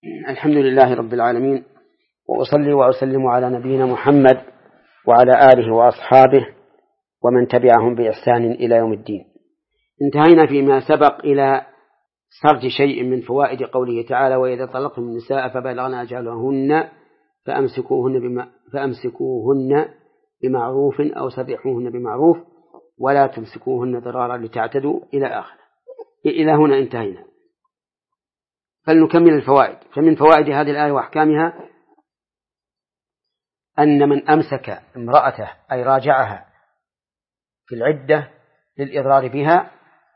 الحمد لله رب العالمين، وأصلي وأسلم على نبينا محمد وعلى آله وأصحابه ومن تبعهم بإحسان إلى يوم الدين. انتهينا فيما سبق إلى سرد شيء من فوائد قوله تعالى: وإذا طلقتم النساء فبلغن أجلهن فأمسكوهن بمعروف أو سرحوهن بمعروف ولا تمسكوهن ضرارا لتعتدوا إلى آخره. إلى هنا انتهينا، فلنكمل الفوائد. فمن فوائد هذه الآية وأحكامها أن من أمسك امرأته أي راجعها في العدة للإضرار بها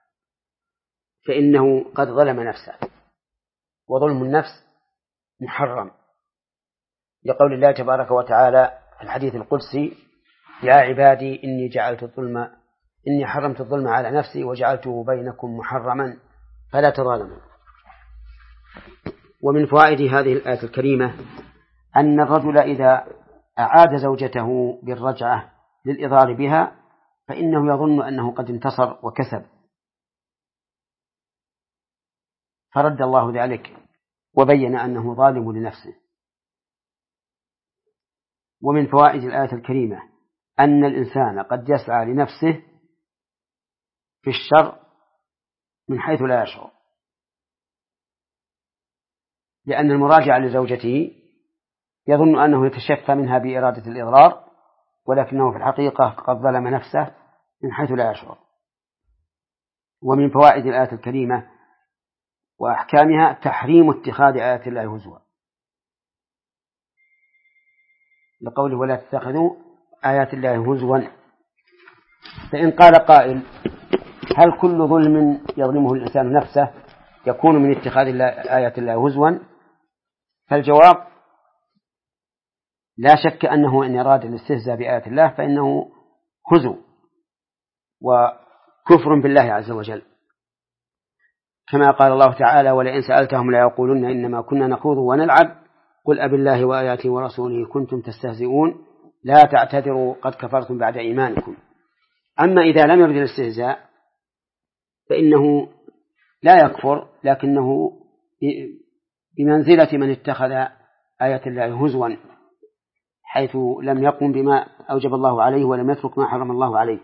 فإنه قد ظلم نفسه، وظلم النفس محرم، لقول الله تبارك وتعالى في الحديث القدسي: يا عبادي إني حرمت الظلم على نفسي وجعلته بينكم محرما فلا تظالموا. ومن فوائد هذه الآية الكريمة أن الرجل إذا أعاد زوجته بالرجعة للإضرار بها فإنه يظن أنه قد انتصر وكسب، فرد الله ذلك وبين أنه ظالم لنفسه. ومن فوائد الآية الكريمة أن الإنسان قد يسعى لنفسه في الشر من حيث لا يشعر، لأن المراجع لزوجته يظن أنه يتشفى منها بإرادة الإضرار، ولكنه في الحقيقة قد ظلم نفسه من حيث لا يشعر. ومن فوائد الآية الكريمة وأحكامها تحريم اتخاذ آيات الله هزوا، لقوله: ولا تتخذوا آيات الله هزوا. فإن قال قائل: هل كل ظلم يظلمه الإنسان نفسه يكون من اتخاذ آيات الله هزوا؟ فالجواب: لا شك أنه إن أراد الاستهزاء بآيات الله فإنه هزو وكفر بالله عز وجل، كما قال الله تعالى: ولئن سألتهم ليقولن إنما كنا نخوض ونلعب قل أبالله وآياته ورسوله كنتم تستهزئون لا تعتذروا قد كفرتم بعد إيمانكم. أما إذا لم يرد الاستهزاء فإنه لا يكفر، لكنه بمنزلة من اتخذ آية الله هزوا، حيث لم يقم بما أوجب الله عليه ولم يترك ما حرم الله عليه.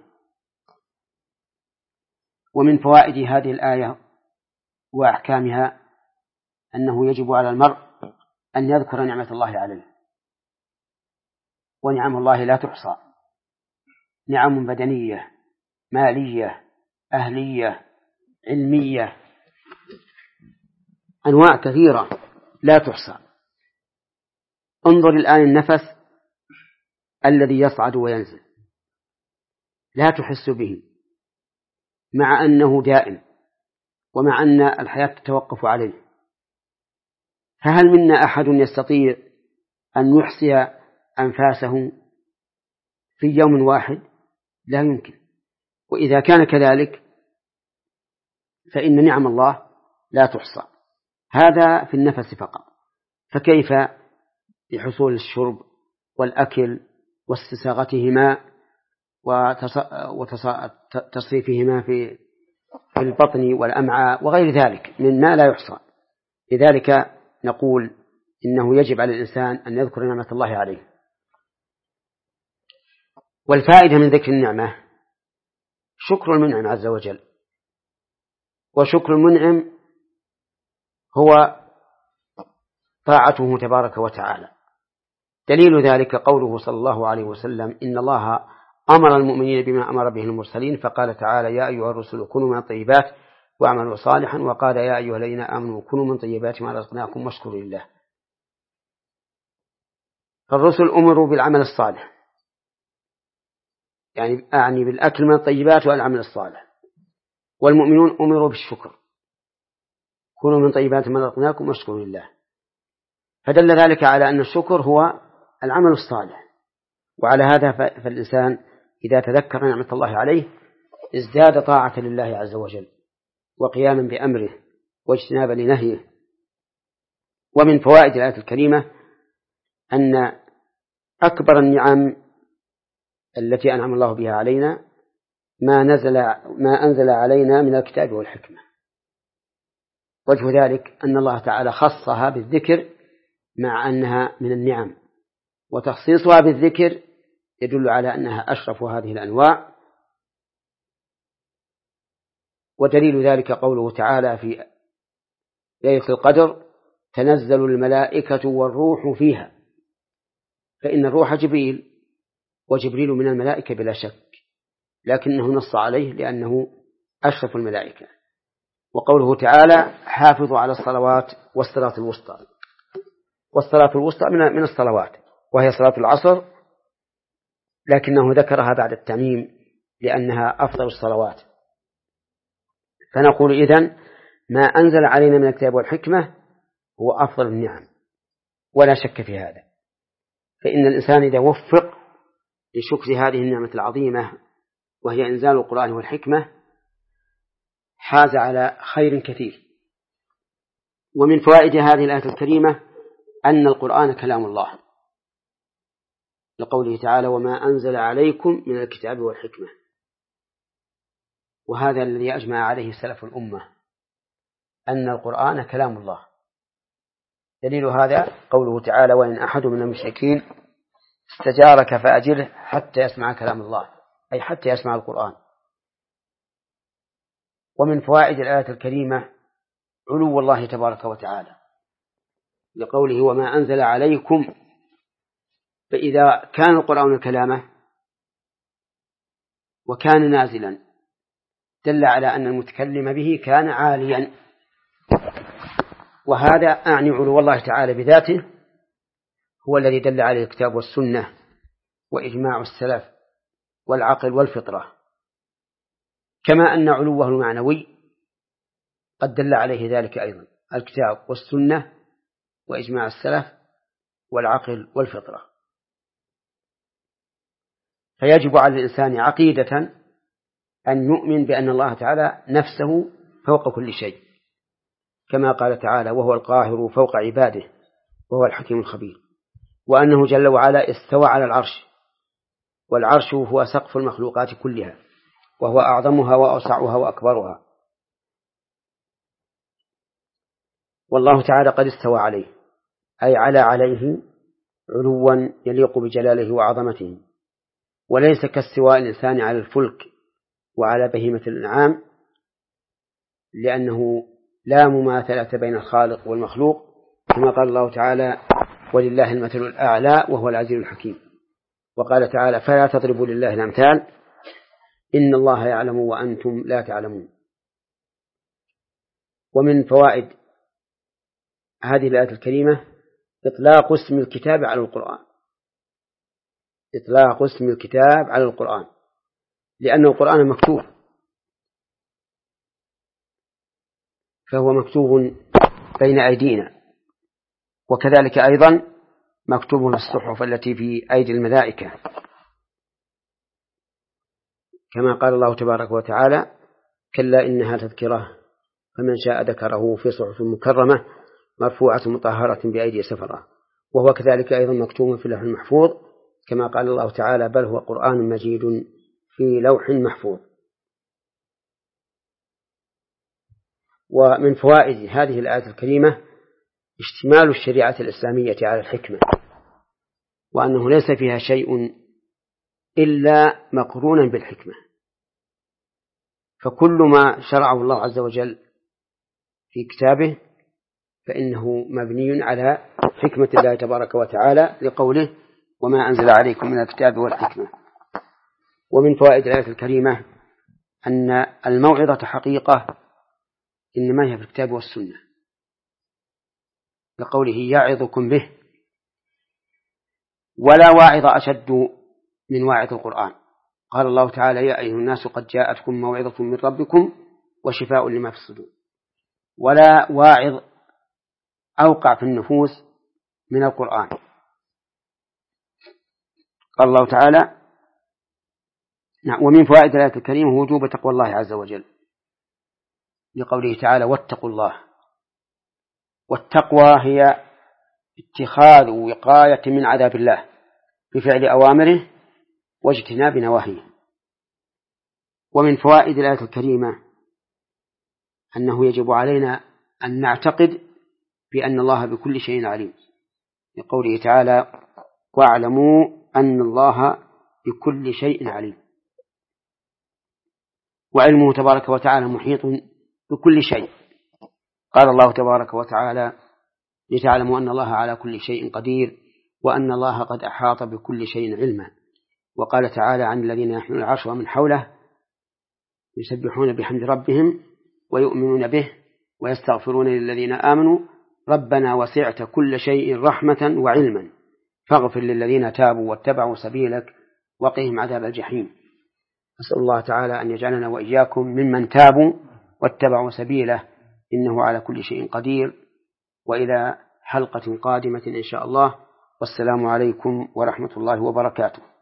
ومن فوائد هذه الآية وأحكامها أنه يجب على المرء أن يذكر نعمة الله عليه، ونعم الله لا تحصى، نعم بدنية، مالية، أهلية، علمية، أنواع كثيرة لا تحصى. انظر الآن النفس الذي يصعد وينزل لا تحس به، مع أنه دائم ومع أن الحياة تتوقف عليه. فهل منا أحد يستطيع أن يحصي أنفاسه في يوم واحد؟ لا يمكن. وإذا كان كذلك فإن نعم الله لا تحصى. هذا في النفس فقط، فكيف بحصول الشرب والأكل واستساغتهما وتصريفهما في البطن والأمعاء وغير ذلك مما لا يحصى. لذلك نقول إنه يجب على الإنسان أن يذكر نعمة الله عليه. والفائدة من ذكر النعمة شكر المنعم عز وجل، وشكر المنعم هو طاعته تبارك وتعالى. دليل ذلك قوله صلى الله عليه وسلم: إن الله أمر المؤمنين بما أمر به المرسلين، فقال تعالى: يا أيها الرسل كونوا من الطيبات واعملوا صالحا، وقال: يا أيها الذين آمنوا كونوا من طيبات ما رزقناكم واشكروا لله. فالرسل أمروا بالعمل الصالح، يعني أعني بالأكل من الطيبات والعمل الصالح، والمؤمنون أمروا بالشكر: كونوا من طيبات ما رزقناكم واشكروا لله. فدل ذلك على أن الشكر هو العمل الصالح. وعلى هذا فالإنسان إذا تذكر نعمة الله عليه ازداد طاعة لله عز وجل وقياما بأمره واجتنابا لنهيه. ومن فوائد الآية الكريمة أن أكبر النعم التي أنعم الله بها علينا ما أنزل علينا من الكتاب والحكمة. وجه ذلك أن الله تعالى خصها بالذكر مع أنها من النعم، وتخصيصها بالذكر يدل على أنها أشرف هذه الأنواع. ودليل ذلك قوله تعالى في ليلة القدر: تنزل الملائكة والروح فيها. فإن الروح جبريل، وجبريل من الملائكة بلا شك، لكنه نص عليه لأنه أشرف الملائكة. وقوله تعالى: حافظوا على الصلوات والصلاة الوسطى. والصلاة الوسطى من الصلوات، وهي صلاة العصر، لكنه ذكرها بعد التعميم لأنها أفضل الصلوات. فنقول إذن ما أنزل علينا من الكتاب والحكمة هو أفضل النعم، ولا شك في هذا. فإن الإنسان إذا وفق لشكر هذه النعمة العظيمة وهي إنزال القرآن والحكمة حاز على خير كثير. ومن فوائد هذه الآية الكريمة أن القرآن كلام الله، لقوله تعالى: وما أنزل عليكم من الكتاب والحكمة. وهذا الذي أجمع عليه سلف الأمة، أن القرآن كلام الله. دليل هذا قوله تعالى: وإن أحد من المشركين استجارك فأجره حتى يسمع كلام الله، أي حتى يسمع القرآن. ومن فوائد الآية الكريمة علو الله تبارك وتعالى، لقوله: وما أنزل عليكم. فإذا كان القرآن كلامه وكان نازلا دل على أن المتكلم به كان عاليا، وهذا أعني علو الله تعالى بذاته هو الذي دل عليه الكتاب والسنة وإجماع السلف والعقل والفطرة، كما أن علوه المعنوي قد دل عليه ذلك أيضا الكتاب والسنة وإجماع السلف والعقل والفطرة. فيجب على الإنسان عقيدة أن يؤمن بأن الله تعالى نفسه فوق كل شيء، كما قال تعالى: وهو القاهر فوق عباده وهو الحكيم الخبير. وأنه جل وعلا استوى على العرش، والعرش هو سقف المخلوقات كلها، وهو أعظمها وأوسعها وأكبرها. والله تعالى قد استوى عليه، أي عليه علوا يليق بجلاله وعظمته، وليس كاستواء الإنسان على الفلك وعلى بهيمة الأنعام، لأنه لا مماثلة بين الخالق والمخلوق، كما قال الله تعالى: ولله المثل الأعلى وهو العزيز الحكيم. وقال تعالى: فلا تضربوا لله الأمثال إن الله يعلم وأنتم لا تعلمون. ومن فوائد هذه الآية الكريمة إطلاق اسم الكتاب على القرآن، إطلاق اسم الكتاب على القرآن، لأن القرآن مكتوب، فهو مكتوب بين أيدينا، وكذلك أيضا مكتوب في الصحف التي في أيدي الملائكة، كما قال الله تبارك وتعالى: كلا إنها تذكرة فمن شاء ذكره في صحف مكرمة مرفوعة مطهرة بأيدي سفرة. وهو كذلك أيضا مكتوب في اللوح المحفوظ، كما قال الله تعالى: بل هو قرآن مجيد في لوح محفوظ. ومن فوائد هذه الآية الكريمة اشتمال الشريعة الإسلامية على الحكمة، وأنه ليس فيها شيء إلا مقرونا بالحكمة، فكل ما شرعه الله عز وجل في كتابه فإنه مبني على حكمة الله تبارك وتعالى، لقوله: وما أنزل عليكم من الكتاب والحكمة. ومن فوائد الآية الكريمة أن الموعظة حقيقة إنما هي في الكتاب والسنة، لقوله: يعظكم به. ولا واعظ أشد من واعظ القرآن. قال الله تعالى: يا أيها الناس قد جاءتكم موعظة من ربكم وشفاء لما في الصدور. ولا واعظ أوقع في النفوس من القرآن. قال الله تعالى: ومن فوائد الآية الكريمة وجوب تقوى الله عز وجل، لقوله تعالى: واتقوا الله. والتقوى هي اتخاذ وقاية من عذاب الله بفعل أوامره واجتناب نواهيه. ومن فوائد الآية الكريمة أنه يجب علينا أن نعتقد بأن الله بكل شيء عليم، لقوله تعالى: واعلموا أن الله بكل شيء عليم. وعلمه تبارك وتعالى محيط بكل شيء. قال الله تبارك وتعالى: لتعلموا أن الله على كل شيء قدير وأن الله قد أحاط بكل شيء علما. وقال تعالى عن الذين يحملون العرش ومن حوله يسبحون بحمد ربهم ويؤمنون به ويستغفرون للذين آمنوا ربنا وسعت كل شيء رحمة وعلما فاغفر للذين تابوا واتبعوا سبيلك وقهم عذاب الجحيم. أسأل الله تعالى أن يجعلنا وإياكم ممن تابوا واتبعوا سبيله إنه على كل شيء قدير. وإلى حلقة قادمة إن شاء الله، والسلام عليكم ورحمة الله وبركاته.